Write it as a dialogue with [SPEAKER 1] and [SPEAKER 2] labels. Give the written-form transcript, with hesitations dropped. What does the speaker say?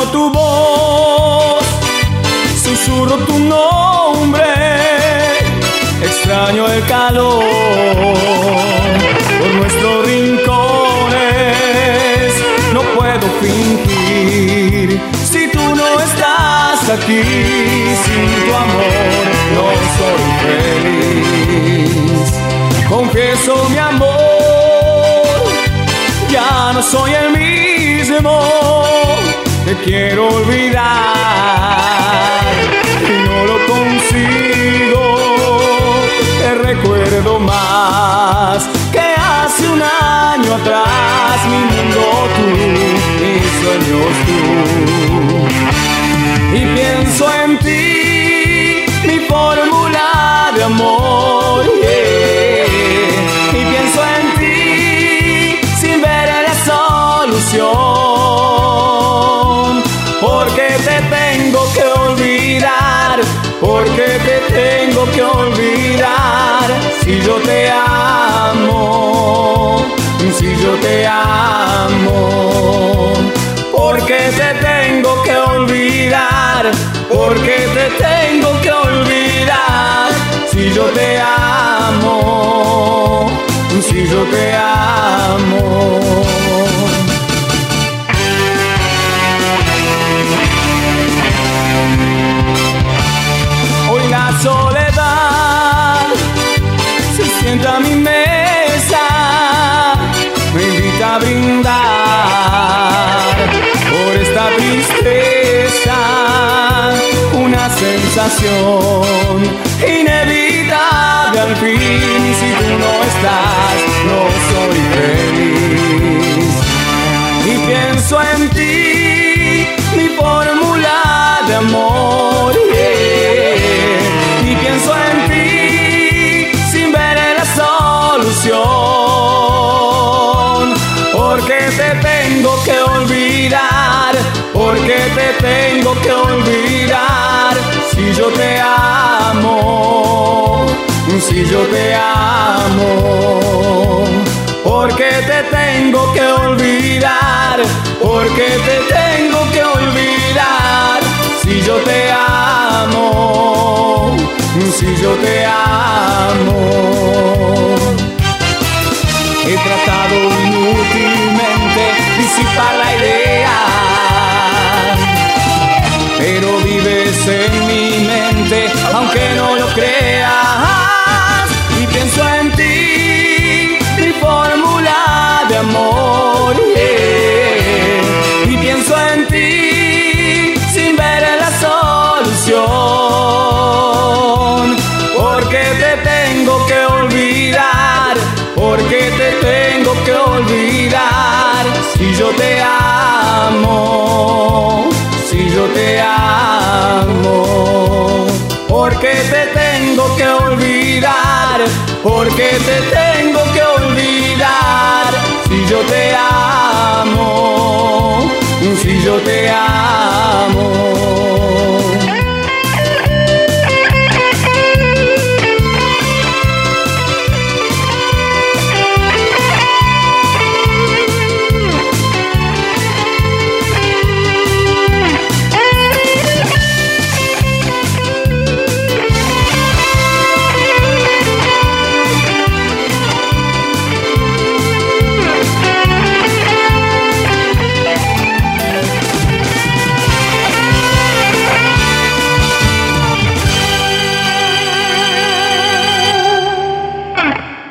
[SPEAKER 1] tu voz, susurro tu nombre, extraño el calor por nuestros rincones. No puedo fingir si tú no estás aquí. Sin tu amor no soy feliz. Confieso mi amor, ya no soy el mismo. Te quiero olvidar y no lo consigo. Te recuerdo más que hace un año atrás. Mi mundo tú, mis sueños tú. Y pienso en ti, mi fórmula de amor, yeah. Y pienso en ti sin ver la solución. Porque te tengo que olvidar, porque te tengo que olvidar. Si yo te amo, si yo te amo. Porque te tengo que olvidar, porque te tengo que olvidar. Si yo te amo, si yo te amo. Hoy la soledad se sienta a mi mesa, me invita a brindar por esta tristeza, una sensación inevitable al fin. Si tú no estás, no soy feliz. Y pienso en ti, mi fórmula de amor, yeah. Y pienso en ti sin ver la solución. Porque te tengo que olvidar, porque te tengo que olvidar. Si yo te amo, si yo te amo. Porque te tengo que olvidar, porque te tengo que olvidar. Si yo te amo, si yo te amo. He tratado inútilmente disipar la idea, pero vives en mi mente, aunque no lo creas. Y pienso en ti, mi fórmula de amor, yeah. Y pienso en ti sin ver la solución. Porque te tengo que olvidar, porque te tengo que olvidar. Si yo te amo, si yo te amo. Porque te tengo que olvidar, porque te tengo que olvidar. Si yo te amo, si yo te amo.